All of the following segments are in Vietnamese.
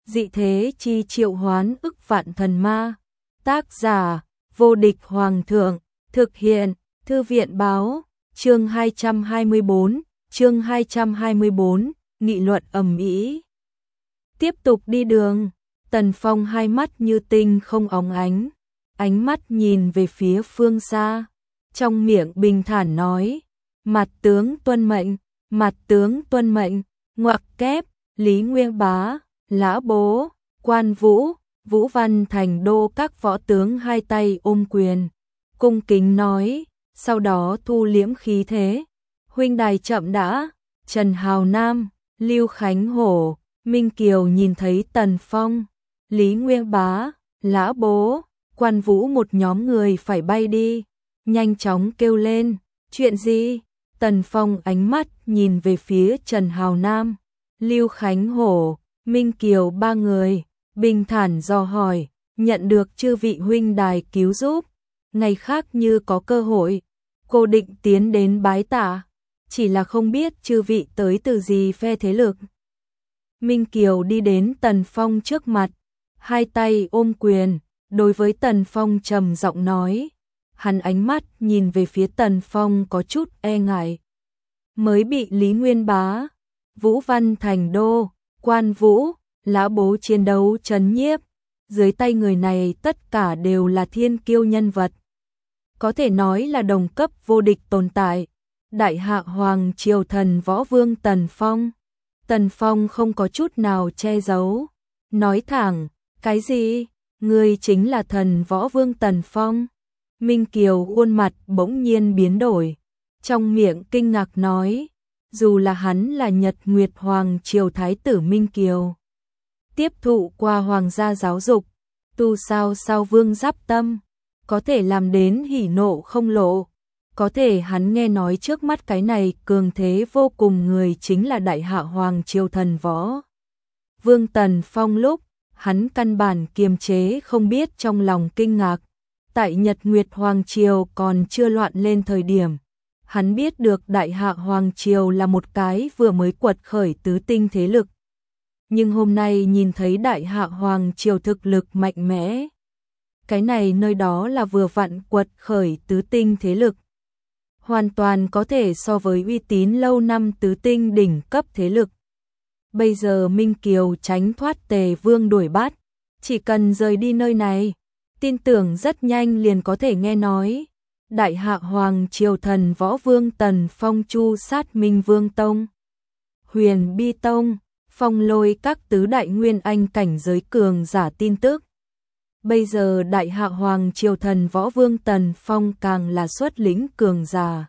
dị thế chi triệu hoán ức vạn thần ma. Tác giả, vô địch hoàng thượng, thực hiện, thư viện báo, chương 224, nghị luận ầm ĩ. Tiếp tục đi đường, Tần Phong hai mắt như tinh không óng ánh mắt nhìn về phía phương xa, trong miệng bình thản nói, mặt tướng tuân mệnh, ngoặc kép, Lý Nguyên Bá, Lã Bố, Quan Vũ, Vũ Văn Thành Đô các võ tướng hai tay ôm quyền, cung kính nói, sau đó thu liễm khí thế, huynh đài chậm đã. Trần Hào Nam, Lưu Khánh Hổ, Minh Kiều nhìn thấy Tần Phong, Lý Nguyên Bá, Lã Bố, Quan Vũ một nhóm người phải bay đi, nhanh chóng kêu lên, chuyện gì? Tần Phong ánh mắt nhìn về phía Trần Hào Nam, Lưu Khánh Hổ, Minh Kiều ba người, bình thản dò hỏi, nhận được chư vị huynh đài cứu giúp, ngày khác như có cơ hội, cô định tiến đến bái tạ, chỉ là không biết chư vị tới từ gì phe thế lực. Minh Kiều đi đến Tần Phong trước mặt, hai tay ôm quyền, đối với Tần Phong trầm giọng nói, hắn ánh mắt nhìn về phía Tần Phong có chút e ngại. Mới bị Lý Nguyên Bá, Vũ Văn Thành Đô, Quan Vũ, Lã Bố chiến đấu trấn nhiếp, dưới tay người này tất cả đều là thiên kiêu nhân vật. Có thể nói là đồng cấp vô địch tồn tại, đại hạ hoàng triều thần võ vương Tần Phong. Tần Phong không có chút nào che giấu, nói thẳng, cái gì? Ngươi chính là thần võ vương Tần Phong. Minh Kiều khuôn mặt bỗng nhiên biến đổi, trong miệng kinh ngạc nói, dù là hắn là Nhật Nguyệt Hoàng triều thái tử Minh Kiều, tiếp thụ qua hoàng gia giáo dục, tu sao vương giáp tâm, có thể làm đến hỉ nộ không lộ, có thể hắn nghe nói trước mắt cái này cường thế vô cùng người chính là đại hạ hoàng triều thần võ vương Tần Phong lúc, hắn căn bản kiềm chế không biết trong lòng kinh ngạc. Tại Nhật Nguyệt Hoàng Triều còn chưa loạn lên thời điểm, hắn biết được Đại Hạ Hoàng Triều là một cái vừa mới quật khởi tứ tinh thế lực. Nhưng hôm nay nhìn thấy Đại Hạ Hoàng Triều thực lực mạnh mẽ. Cái này nơi đó là vừa vặn quật khởi tứ tinh thế lực. Hoàn toàn có thể so với uy tín lâu năm tứ tinh đỉnh cấp thế lực. Bây giờ Minh Kiều tránh thoát Tề Vương đuổi bắt, chỉ cần rời đi nơi này, tin tưởng rất nhanh liền có thể nghe nói. Đại hạ hoàng triều thần võ vương Tần Phong chu sát Minh Vương Tông, Huyền Bi Tông, phong lôi các tứ đại nguyên anh cảnh giới cường giả tin tức. Bây giờ đại hạ hoàng triều thần võ vương Tần Phong càng là xuất lĩnh cường giả.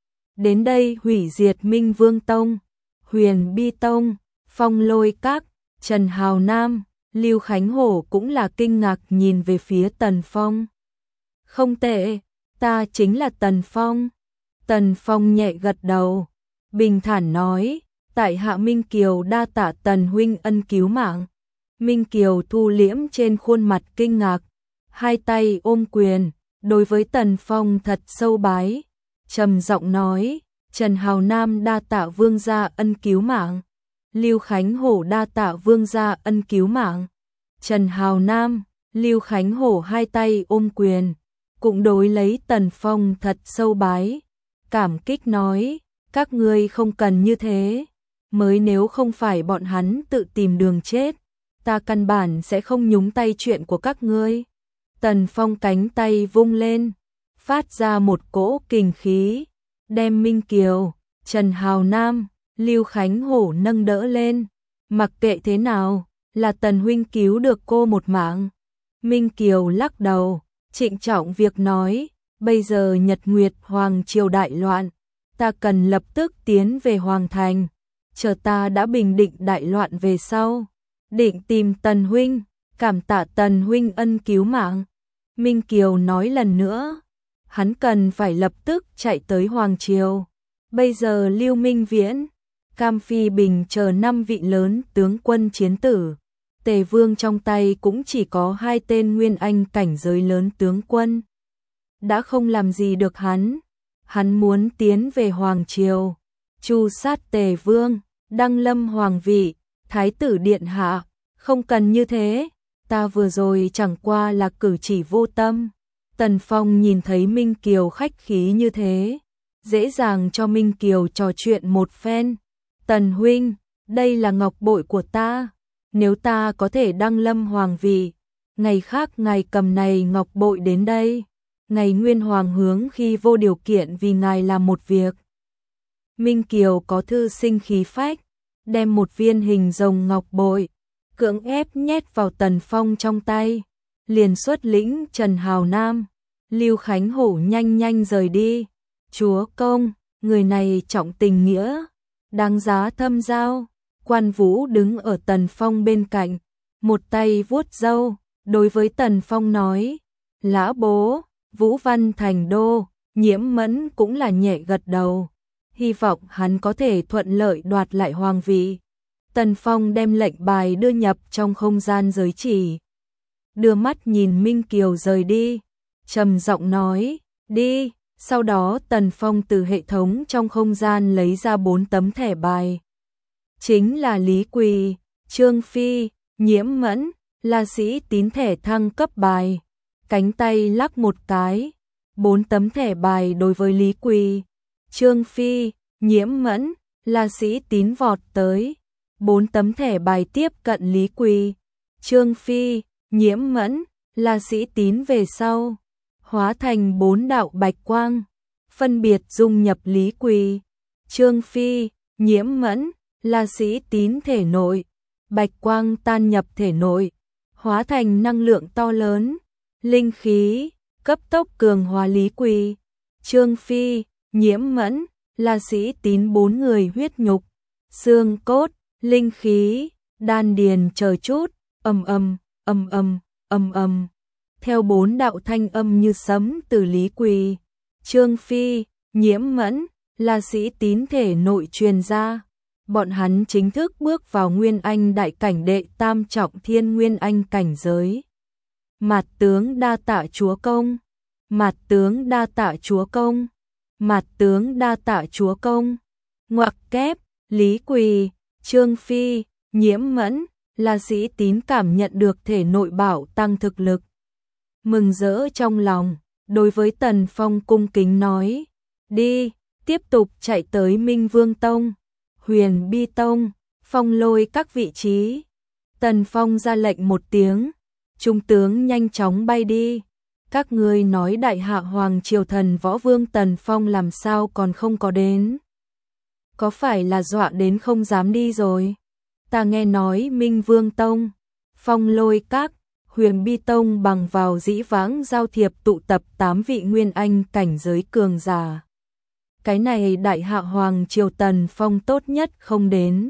Đến đây hủy diệt Minh Vương Tông, Huyền Bi Tông, phong lôi các, Trần Hào Nam, Lưu Khánh Hổ cũng là kinh ngạc nhìn về phía Tần Phong. Không tệ, ta chính là Tần Phong. Tần Phong nhẹ gật đầu, bình thản nói, tại hạ Minh Kiều đa tạ Tần huynh ân cứu mạng. Minh Kiều thu liễm trên khuôn mặt kinh ngạc, hai tay ôm quyền, đối với Tần Phong thật sâu bái, trầm giọng nói, Trần Hào Nam đa tạ vương gia ân cứu mạng. Lưu Khánh Hổ đa tạ vương gia ân cứu mạng. Trần Hào Nam, Lưu Khánh Hổ hai tay ôm quyền, cũng đối lấy Tần Phong thật sâu bái, cảm kích nói, các ngươi không cần như thế, mới nếu không phải bọn hắn tự tìm đường chết, ta căn bản sẽ không nhúng tay chuyện của các ngươi. Tần Phong cánh tay vung lên, phát ra một cỗ kình khí, đem Minh Kiều, Trần Hào Nam, Lưu Khánh Hổ nâng đỡ lên, mặc kệ thế nào, là Tần huynh cứu được cô một mạng. Minh Kiều lắc đầu, trịnh trọng việc nói, bây giờ Nhật Nguyệt Hoàng triều đại loạn, ta cần lập tức tiến về Hoàng thành, chờ ta đã bình định đại loạn về sau, định tìm Tần huynh, cảm tạ Tần huynh ân cứu mạng. Minh Kiều nói lần nữa, hắn cần phải lập tức chạy tới Hoàng triều. Bây giờ Lưu Minh Viễn, Cam Phi Bình chờ 5 vị lớn tướng quân chiến tử, Tề Vương trong tay cũng chỉ có 2 tên nguyên anh cảnh giới lớn tướng quân. Đã không làm gì được hắn muốn tiến về Hoàng triều, chu sát Tề Vương, đăng lâm hoàng vị, Thái tử điện hạ, Không cần như thế, ta vừa rồi chẳng qua là cử chỉ vô tâm. Tần Phong nhìn thấy Minh Kiều khách khí như thế, dễ dàng cho Minh Kiều trò chuyện một phen. Tần huynh, đây là ngọc bội của ta, nếu ta có thể đăng lâm hoàng vị, ngày khác ngài cầm này ngọc bội đến đây, ngài Nguyên Hoàng hướng khi vô điều kiện vì ngài làm một việc. Minh Kiều có thư sinh khí phách, đem một viên hình rồng ngọc bội, cưỡng ép nhét vào Tần Phong trong tay, liền xuất lĩnh Trần Hào Nam, Lưu Khánh Hổ nhanh nhanh rời đi. Chúa công, người này trọng tình nghĩa, đáng giá thâm giao. Quan Vũ đứng ở Tần Phong bên cạnh, một tay vuốt râu, đối với Tần Phong nói, lã bố, Vũ Văn thành đô. Nhiễm Mẫn cũng là nhẹ gật đầu, hy vọng hắn có thể thuận lợi đoạt lại hoàng vị. Tần Phong đem lệnh bài đưa nhập trong không gian giới chỉ, đưa mắt nhìn Minh Kiều rời đi, trầm giọng nói, đi. Sau đó Tần Phong từ hệ thống trong không gian lấy ra 4 tấm thẻ bài. Chính là Lý Quỳ, Trương Phi, Nhiễm Mẫn, La Sĩ Tín thẻ thăng cấp bài. Cánh tay lắc một cái, 4 tấm thẻ bài đối với Lý Quỳ, Trương Phi, Nhiễm Mẫn, La Sĩ Tín vọt tới. 4 tấm thẻ bài tiếp cận Lý Quỳ, Trương Phi, Nhiễm Mẫn, La Sĩ Tín về sau, hóa thành 4 đạo bạch quang, phân biệt dung nhập Lý Quỳ, Trương Phi, Nhiễm Mẫn, La Sĩ Tín thể nội. Bạch quang tan nhập thể nội, hóa thành năng lượng to lớn, linh khí, cấp tốc cường hóa Lý Quỳ, Trương Phi, Nhiễm Mẫn, La Sĩ Tín 4 người huyết nhục, xương cốt, linh khí, đan điền chờ chút, ầm ầm, ầm ầm, ầm ầm. Theo 4 đạo thanh âm như sấm từ Lý Quỳ, Trương Phi, Nhiễm Mẫn, La Sĩ Tín thể nội truyền ra, bọn hắn chính thức bước vào Nguyên Anh đại cảnh đệ tam trọng thiên Nguyên Anh cảnh giới. Mạt tướng đa tạ chúa công, mạt tướng đa tạ chúa công, mạt tướng đa tạ chúa công. Ngoặc kép, Lý Quỳ, Trương Phi, Nhiễm Mẫn, La Sĩ Tín cảm nhận được thể nội bảo tăng thực lực, mừng rỡ trong lòng, đối với Tần Phong cung kính nói, đi, tiếp tục chạy tới Minh Vương Tông, Huyền Bi Tông, Phong Lôi các vị trí. Tần Phong ra lệnh một tiếng, trung tướng nhanh chóng bay đi. Các ngươi nói đại hạ hoàng triều thần võ vương Tần Phong làm sao còn không có đến? Có phải là dọa đến không dám đi rồi? Ta nghe nói Minh Vương Tông, Phong Lôi các, Huyền Bi Tông bằng vào dĩ vãng giao thiệp tụ tập 8 vị Nguyên Anh cảnh giới cường giả. Cái này đại hạ hoàng triều Tần Phong tốt nhất không đến.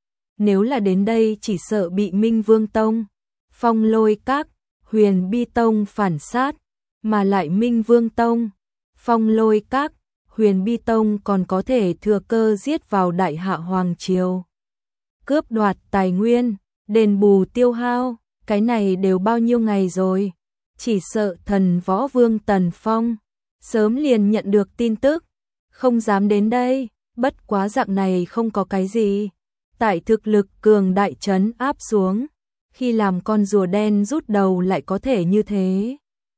Nếu là đến đây chỉ sợ bị Minh Vương Tông, Phong Lôi các, Huyền Bi Tông phản sát, mà lại Minh Vương Tông, Phong Lôi các, Huyền Bi Tông còn có thể thừa cơ giết vào đại hạ hoàng triều, cướp đoạt tài nguyên, đền bù tiêu hao. Cái này đều bao nhiêu ngày rồi, chỉ sợ thần võ vương Tần Phong sớm liền nhận được tin tức, không dám đến đây. Bất quá dạng này không có cái gì, tại thực lực cường đại trấn áp xuống, khi làm con rùa đen rút đầu lại có thể như thế.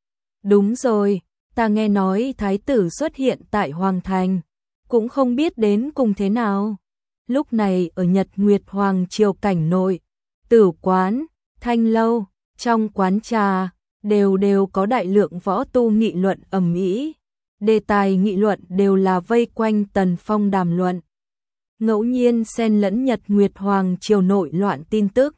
Đúng rồi, ta nghe nói thái tử xuất hiện tại Hoàng Thành, cũng không biết đến cùng thế nào. Lúc này ở Nhật Nguyệt Hoàng triều cảnh nội, tử quán, thanh lâu, trong quán trà, đều có đại lượng võ tu nghị luận ầm ĩ. Đề tài nghị luận đều là vây quanh Tần Phong đàm luận, ngẫu nhiên xen lẫn Nhật Nguyệt Hoàng triều nội loạn tin tức.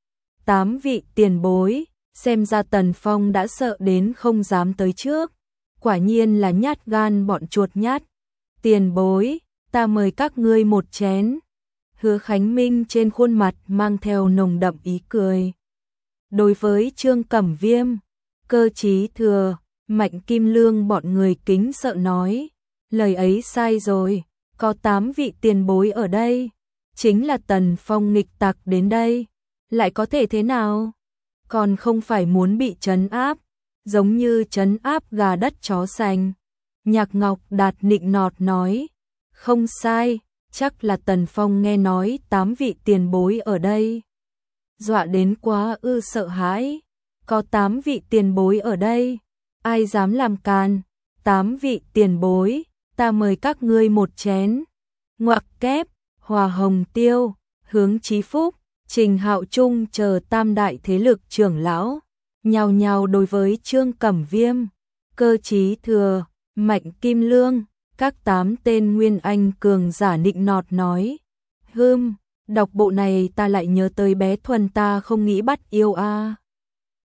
8 vị tiền bối, xem ra Tần Phong đã sợ đến không dám tới trước, quả nhiên là nhát gan bọn chuột nhát. Tiền bối, ta mời các ngươi một chén. Hứa Khánh Minh trên khuôn mặt mang theo nồng đậm ý cười. Đối với Trương Cẩm Viêm, Cơ Chí Thừa, Mạnh Kim Lương bọn người kính sợ nói, lời ấy sai rồi, có 8 vị tiền bối ở đây, chính là Tần Phong nghịch tặc đến đây, lại có thể thế nào? Còn không phải muốn bị trấn áp, giống như trấn áp gà đất chó sành. Nhạc Ngọc Đạt nịnh nọt nói, không sai, chắc là Tần Phong nghe nói 8 vị tiền bối ở đây. dọa đến quá ư sợ hãi. Có 8 vị tiền bối ở đây, ai dám làm càn? 8 vị tiền bối, ta mời các ngươi một chén. Ngoặc kép, Hòa Hồng Tiêu, Hướng Chí Phúc, Trình Hạo Trung chờ tam đại thế lực trưởng lão, nhào nhào đối với Trương Cẩm Viêm, Cơ Chí Thừa, Mạnh Kim Lương, các 8 tên nguyên anh cường giả nịnh nọt nói. Đọc bộ này ta lại nhớ tới bé Thuần ta không nghĩ bắt yêu a.